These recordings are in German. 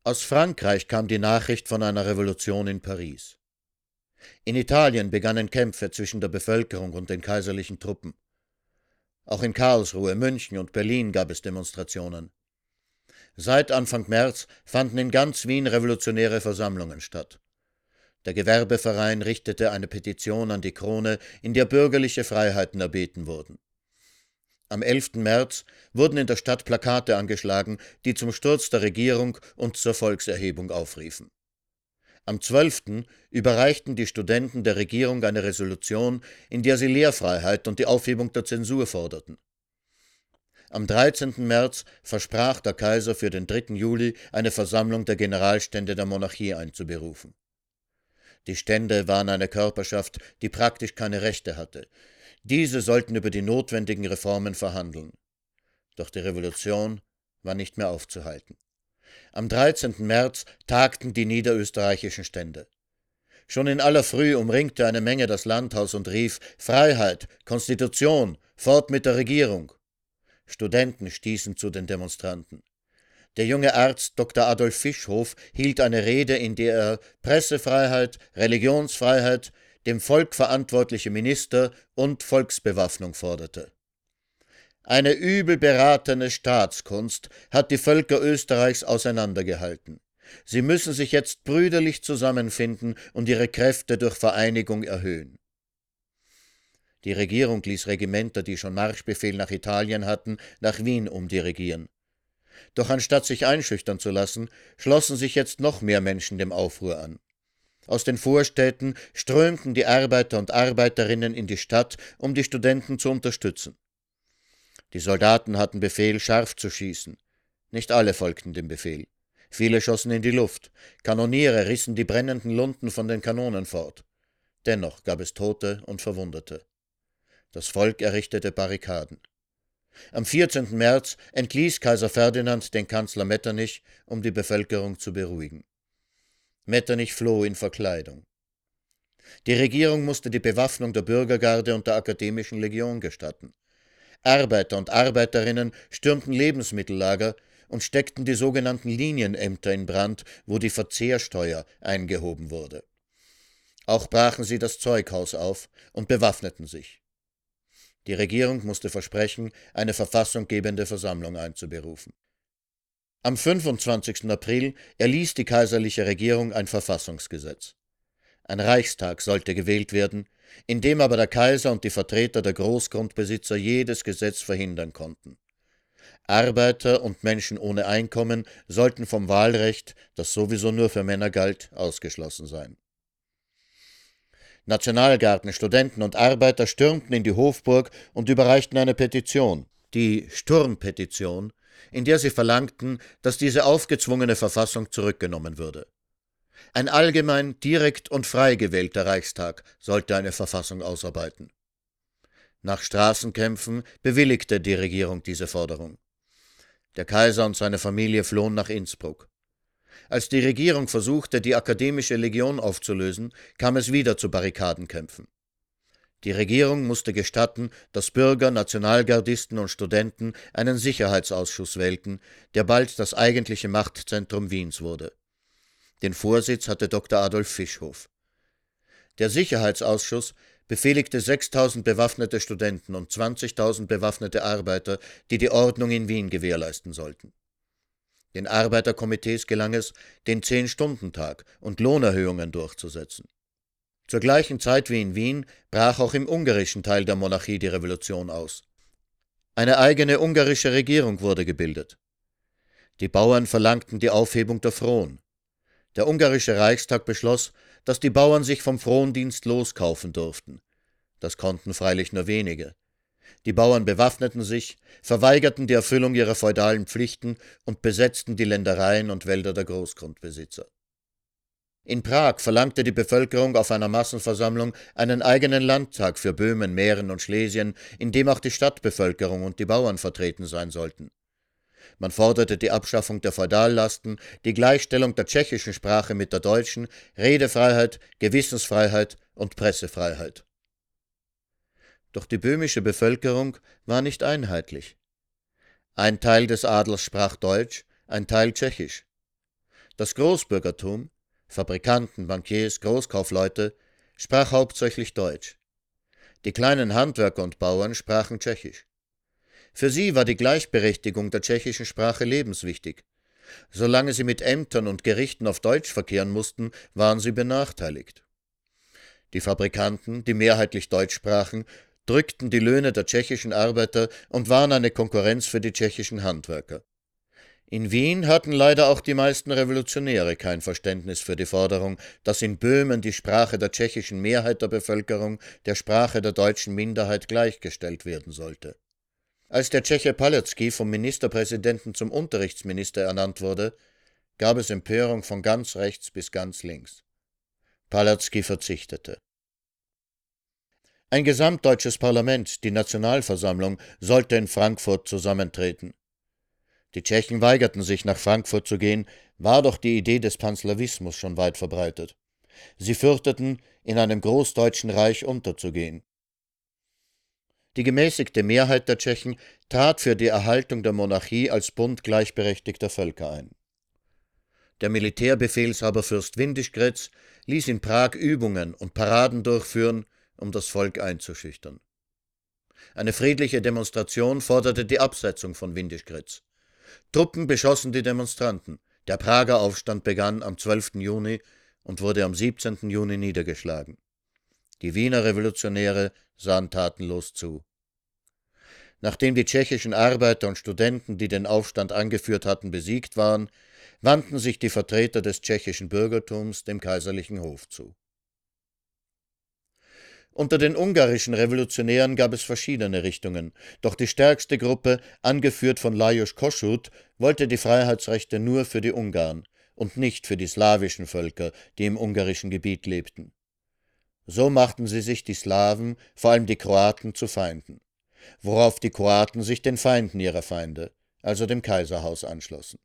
Aus Frankreich kam die Nachricht von einer Revolution in Paris. In Italien begannen Kämpfe zwischen der Bevölkerung und den kaiserlichen Truppen. Auch in Karlsruhe, München und Berlin gab es Demonstrationen. Seit Anfang März fanden in ganz Wien revolutionäre Versammlungen statt. Der Gewerbeverein richtete eine Petition an die Krone, in der bürgerliche Freiheiten erbeten wurden. Am 11. März wurden in der Stadt Plakate angeschlagen, die zum Sturz der Regierung und zur Volkserhebung aufriefen. Am 12. überreichten die Studenten der Regierung eine Resolution, in der sie Lehrfreiheit und die Aufhebung der Zensur forderten. Am 13. März versprach der Kaiser für den 3. Juli eine Versammlung der Generalstände der Monarchie einzuberufen. Die Stände waren eine Körperschaft, die praktisch keine Rechte hatte. Diese sollten über die notwendigen Reformen verhandeln. Doch die Revolution war nicht mehr aufzuhalten. Am 13. März tagten die niederösterreichischen Stände. Schon in aller Früh umringte eine Menge das Landhaus und rief: Freiheit, Konstitution, fort mit der Regierung! Studenten stießen zu den Demonstranten. Der junge Arzt Dr. Adolf Fischhof hielt eine Rede, in der er Pressefreiheit, Religionsfreiheit, dem Volk verantwortliche Minister und Volksbewaffnung forderte. Eine übel beratene Staatskunst hat die Völker Österreichs auseinandergehalten. Sie müssen sich jetzt brüderlich zusammenfinden und ihre Kräfte durch Vereinigung erhöhen. Die Regierung ließ Regimenter, die schon Marschbefehl nach Italien hatten, nach Wien umdirigieren. Doch anstatt sich einschüchtern zu lassen, schlossen sich jetzt noch mehr Menschen dem Aufruhr an. Aus den Vorstädten strömten die Arbeiter und Arbeiterinnen in die Stadt, um die Studenten zu unterstützen. Die Soldaten hatten Befehl, scharf zu schießen. Nicht alle folgten dem Befehl. Viele schossen in die Luft. Kanoniere rissen die brennenden Lunten von den Kanonen fort. Dennoch gab es Tote und Verwundete. Das Volk errichtete Barrikaden. Am 14. März entließ Kaiser Ferdinand den Kanzler Metternich, um die Bevölkerung zu beruhigen. Metternich floh in Verkleidung. Die Regierung musste die Bewaffnung der Bürgergarde und der Akademischen Legion gestatten. Arbeiter und Arbeiterinnen stürmten Lebensmittellager und steckten die sogenannten Linienämter in Brand, wo die Verzehrsteuer eingehoben wurde. Auch brachen sie das Zeughaus auf und bewaffneten sich. Die Regierung musste versprechen, eine verfassunggebende Versammlung einzuberufen. Am 25. April erließ die kaiserliche Regierung ein Verfassungsgesetz. Ein Reichstag sollte gewählt werden, in dem aber der Kaiser und die Vertreter der Großgrundbesitzer jedes Gesetz verhindern konnten. Arbeiter und Menschen ohne Einkommen sollten vom Wahlrecht, das sowieso nur für Männer galt, ausgeschlossen sein. Nationalgarden, Studenten und Arbeiter stürmten in die Hofburg und überreichten eine Petition, die Sturmpetition, in der sie verlangten, dass diese aufgezwungene Verfassung zurückgenommen würde. Ein allgemein, direkt und frei gewählter Reichstag sollte eine Verfassung ausarbeiten. Nach Straßenkämpfen bewilligte die Regierung diese Forderung. Der Kaiser und seine Familie flohen nach Innsbruck. Als die Regierung versuchte, die Akademische Legion aufzulösen, kam es wieder zu Barrikadenkämpfen. Die Regierung musste gestatten, dass Bürger, Nationalgardisten und Studenten einen Sicherheitsausschuss wählten, der bald das eigentliche Machtzentrum Wiens wurde. Den Vorsitz hatte Dr. Adolf Fischhof. Der Sicherheitsausschuss befehligte 6.000 bewaffnete Studenten und 20.000 bewaffnete Arbeiter, die die Ordnung in Wien gewährleisten sollten. Den Arbeiterkomitees gelang es, den 10-Stunden-Tag und Lohnerhöhungen durchzusetzen. Zur gleichen Zeit wie in Wien brach auch im ungarischen Teil der Monarchie die Revolution aus. Eine eigene ungarische Regierung wurde gebildet. Die Bauern verlangten die Aufhebung der Fron. Der ungarische Reichstag beschloss, dass die Bauern sich vom Frondienst loskaufen durften. Das konnten freilich nur wenige. Die Bauern bewaffneten sich, verweigerten die Erfüllung ihrer feudalen Pflichten und besetzten die Ländereien und Wälder der Großgrundbesitzer. In Prag verlangte die Bevölkerung auf einer Massenversammlung einen eigenen Landtag für Böhmen, Mähren und Schlesien, in dem auch die Stadtbevölkerung und die Bauern vertreten sein sollten. Man forderte die Abschaffung der Feudallasten, die Gleichstellung der tschechischen Sprache mit der deutschen, Redefreiheit, Gewissensfreiheit und Pressefreiheit. Doch die böhmische Bevölkerung war nicht einheitlich. Ein Teil des Adels sprach Deutsch, ein Teil Tschechisch. Das Großbürgertum, Fabrikanten, Bankiers, Großkaufleute, sprach hauptsächlich Deutsch. Die kleinen Handwerker und Bauern sprachen Tschechisch. Für sie war die Gleichberechtigung der tschechischen Sprache lebenswichtig. Solange sie mit Ämtern und Gerichten auf Deutsch verkehren mussten, waren sie benachteiligt. Die Fabrikanten, die mehrheitlich Deutsch sprachen, drückten die Löhne der tschechischen Arbeiter und waren eine Konkurrenz für die tschechischen Handwerker. In Wien hatten leider auch die meisten Revolutionäre kein Verständnis für die Forderung, dass in Böhmen die Sprache der tschechischen Mehrheit der Bevölkerung der Sprache der deutschen Minderheit gleichgestellt werden sollte. Als der Tscheche Palecký vom Ministerpräsidenten zum Unterrichtsminister ernannt wurde, gab es Empörung von ganz rechts bis ganz links. Palecký verzichtete. Ein gesamtdeutsches Parlament, die Nationalversammlung, sollte in Frankfurt zusammentreten. Die Tschechen weigerten sich, nach Frankfurt zu gehen, war doch die Idee des Panslawismus schon weit verbreitet. Sie fürchteten, in einem großdeutschen Reich unterzugehen. Die gemäßigte Mehrheit der Tschechen trat für die Erhaltung der Monarchie als Bund gleichberechtigter Völker ein. Der Militärbefehlshaber Fürst Windischgrätz ließ in Prag Übungen und Paraden durchführen, um das Volk einzuschüchtern. Eine friedliche Demonstration forderte die Absetzung von Windischgrätz. Truppen beschossen die Demonstranten. Der Prager Aufstand begann am 12. Juni und wurde am 17. Juni niedergeschlagen. Die Wiener Revolutionäre sahen tatenlos zu. Nachdem die tschechischen Arbeiter und Studenten, die den Aufstand angeführt hatten, besiegt waren, wandten sich die Vertreter des tschechischen Bürgertums dem kaiserlichen Hof zu. Unter den ungarischen Revolutionären gab es verschiedene Richtungen, doch die stärkste Gruppe, angeführt von Lajos Kossuth, wollte die Freiheitsrechte nur für die Ungarn und nicht für die slawischen Völker, die im ungarischen Gebiet lebten. So machten sie sich die Slawen, vor allem die Kroaten, zu Feinden, worauf die Kroaten sich den Feinden ihrer Feinde, also dem Kaiserhaus, anschlossen.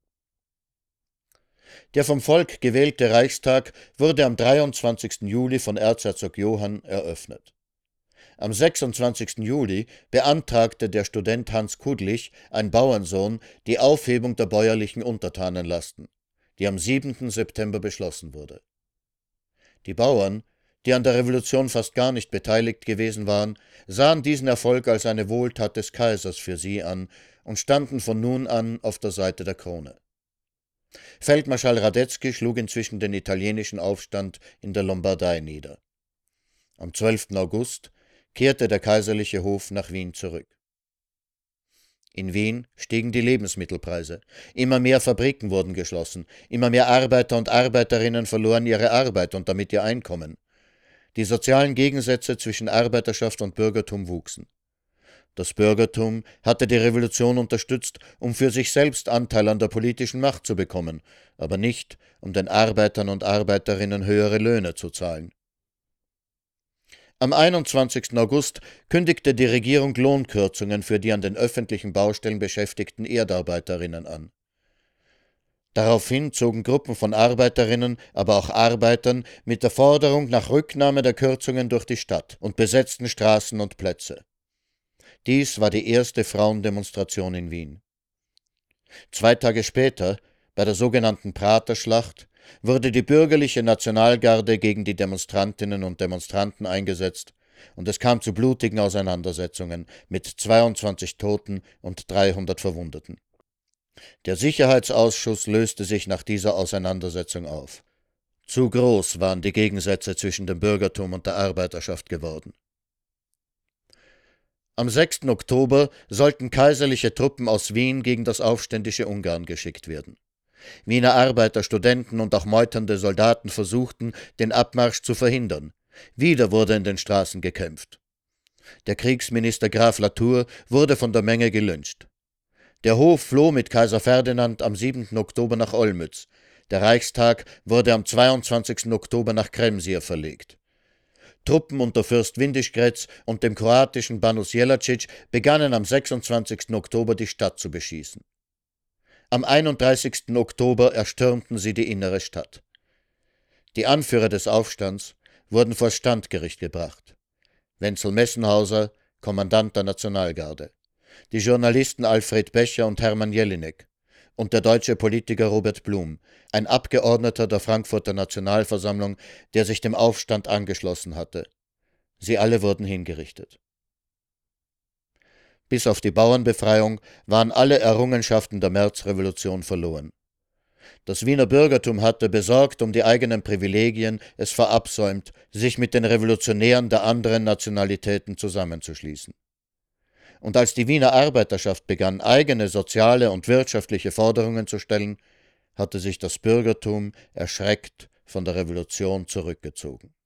Der vom Volk gewählte Reichstag wurde am 23. Juli von Erzherzog Johann eröffnet. Am 26. Juli beantragte der Student Hans Kudlich, ein Bauernsohn, die Aufhebung der bäuerlichen Untertanenlasten, die am 7. September beschlossen wurde. Die Bauern, die an der Revolution fast gar nicht beteiligt gewesen waren, sahen diesen Erfolg als eine Wohltat des Kaisers für sie an und standen von nun an auf der Seite der Krone. Feldmarschall Radetzky schlug inzwischen den italienischen Aufstand in der Lombardei nieder. Am 12. August kehrte der kaiserliche Hof nach Wien zurück. In Wien stiegen die Lebensmittelpreise, immer mehr Fabriken wurden geschlossen, immer mehr Arbeiter und Arbeiterinnen verloren ihre Arbeit und damit ihr Einkommen. Die sozialen Gegensätze zwischen Arbeiterschaft und Bürgertum wuchsen. Das Bürgertum hatte die Revolution unterstützt, um für sich selbst Anteil an der politischen Macht zu bekommen, aber nicht, um den Arbeitern und Arbeiterinnen höhere Löhne zu zahlen. Am 21. August kündigte die Regierung Lohnkürzungen für die an den öffentlichen Baustellen beschäftigten Erdarbeiterinnen an. Daraufhin zogen Gruppen von Arbeiterinnen, aber auch Arbeitern mit der Forderung nach Rücknahme der Kürzungen durch die Stadt und besetzten Straßen und Plätze. Dies war die erste Frauendemonstration in Wien. 2 Tage später, bei der sogenannten Praterschlacht, wurde die bürgerliche Nationalgarde gegen die Demonstrantinnen und Demonstranten eingesetzt und es kam zu blutigen Auseinandersetzungen mit 22 Toten und 300 Verwundeten. Der Sicherheitsausschuss löste sich nach dieser Auseinandersetzung auf. Zu groß waren die Gegensätze zwischen dem Bürgertum und der Arbeiterschaft geworden. Am 6. Oktober sollten kaiserliche Truppen aus Wien gegen das aufständische Ungarn geschickt werden. Wiener Arbeiter, Studenten und auch meuternde Soldaten versuchten, den Abmarsch zu verhindern. Wieder wurde in den Straßen gekämpft. Der Kriegsminister Graf Latour wurde von der Menge gelyncht. Der Hof floh mit Kaiser Ferdinand am 7. Oktober nach Olmütz. Der Reichstag wurde am 22. Oktober nach Kremsier verlegt. Truppen unter Fürst Windischgrätz und dem kroatischen Banus Jelačić begannen am 26. Oktober die Stadt zu beschießen. Am 31. Oktober erstürmten sie die innere Stadt. Die Anführer des Aufstands wurden vor Standgericht gebracht. Wenzel Messenhauser, Kommandant der Nationalgarde, die Journalisten Alfred Becher und Hermann Jelinek und der deutsche Politiker Robert Blum, ein Abgeordneter der Frankfurter Nationalversammlung, der sich dem Aufstand angeschlossen hatte. Sie alle wurden hingerichtet. Bis auf die Bauernbefreiung waren alle Errungenschaften der Märzrevolution verloren. Das Wiener Bürgertum hatte, besorgt um die eigenen Privilegien, es verabsäumt, sich mit den Revolutionären der anderen Nationalitäten zusammenzuschließen. Und als die Wiener Arbeiterschaft begann, eigene soziale und wirtschaftliche Forderungen zu stellen, hatte sich das Bürgertum erschreckt von der Revolution zurückgezogen.